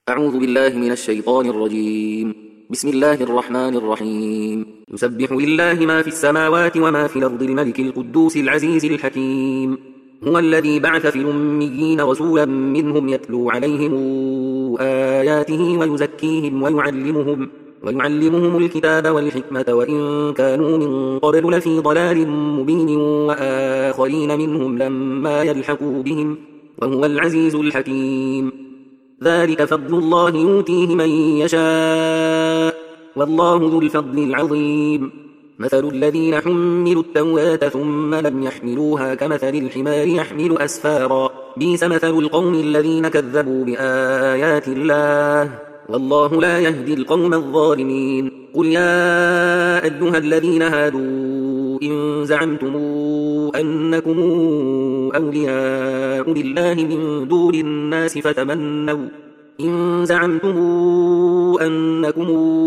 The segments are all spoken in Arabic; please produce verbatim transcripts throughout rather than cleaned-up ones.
أعوذ بالله من الشيطان الرجيم. بسم الله الرحمن الرحيم. يسبح لله ما في السماوات وما في الأرض الملك القدوس العزيز الحكيم. هو الذي بعث في الأميين رسولا منهم يتلو عليهم آياته ويزكيهم ويعلمهم ويعلمهم الكتاب والحكمة وإن كانوا من قبل لفي ضلال مبين وآخرين منهم لما يلحقوا بهم وهو العزيز الحكيم. ذلك فضل الله يؤتيه من يشاء والله ذو الفضل العظيم. مثل الذين حملوا التوراة ثم لم يحملوها كمثل الحمار يحمل أسفارا بئس مثل القوم الذين كذبوا بآيات الله والله لا يهدي القوم الظالمين. قل يا أيها الذين هادوا إن زعمتم أنكم أولياء لله من دون الناس فتمنوا إن زعمتم أنكم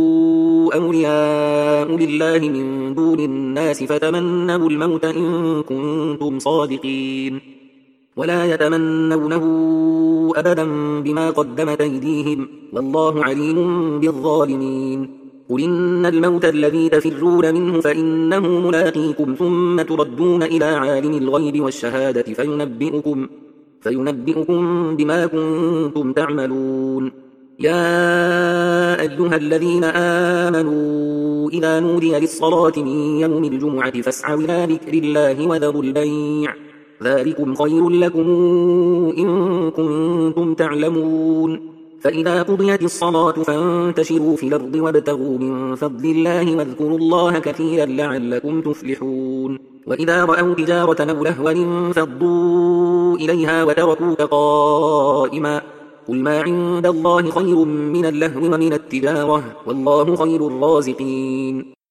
أولياء لله من دون الناس فتمنوا الموت إن كنتم صادقين ولا يتمنونه أبدا بما قدمت أيديهم والله عليم بالظالمين. قل إن الموت الذي تفرون منه فإنه ملاقيكم ثم تردون إلى عالم الغيب والشهادة فينبئكم, فينبئكم بما كنتم تعملون. يا أيها الذين آمنوا إذا نودي للصلاة من يوم الجمعة فاسعوا إلى ذكر الله وذروا البيع ذلكم خير لكم إن كنتم تعلمون. فإذا قضيت الصلاة فانتشروا في الأرض وابتغوا من فضل الله واذكروا الله كثيرا لعلكم تفلحون. وإذا رأوا تجارة أو لهوا انفضوا إليها وتركوك قائما قل ما عند الله خير من اللهو ومن التجارة والله خير الرازقين.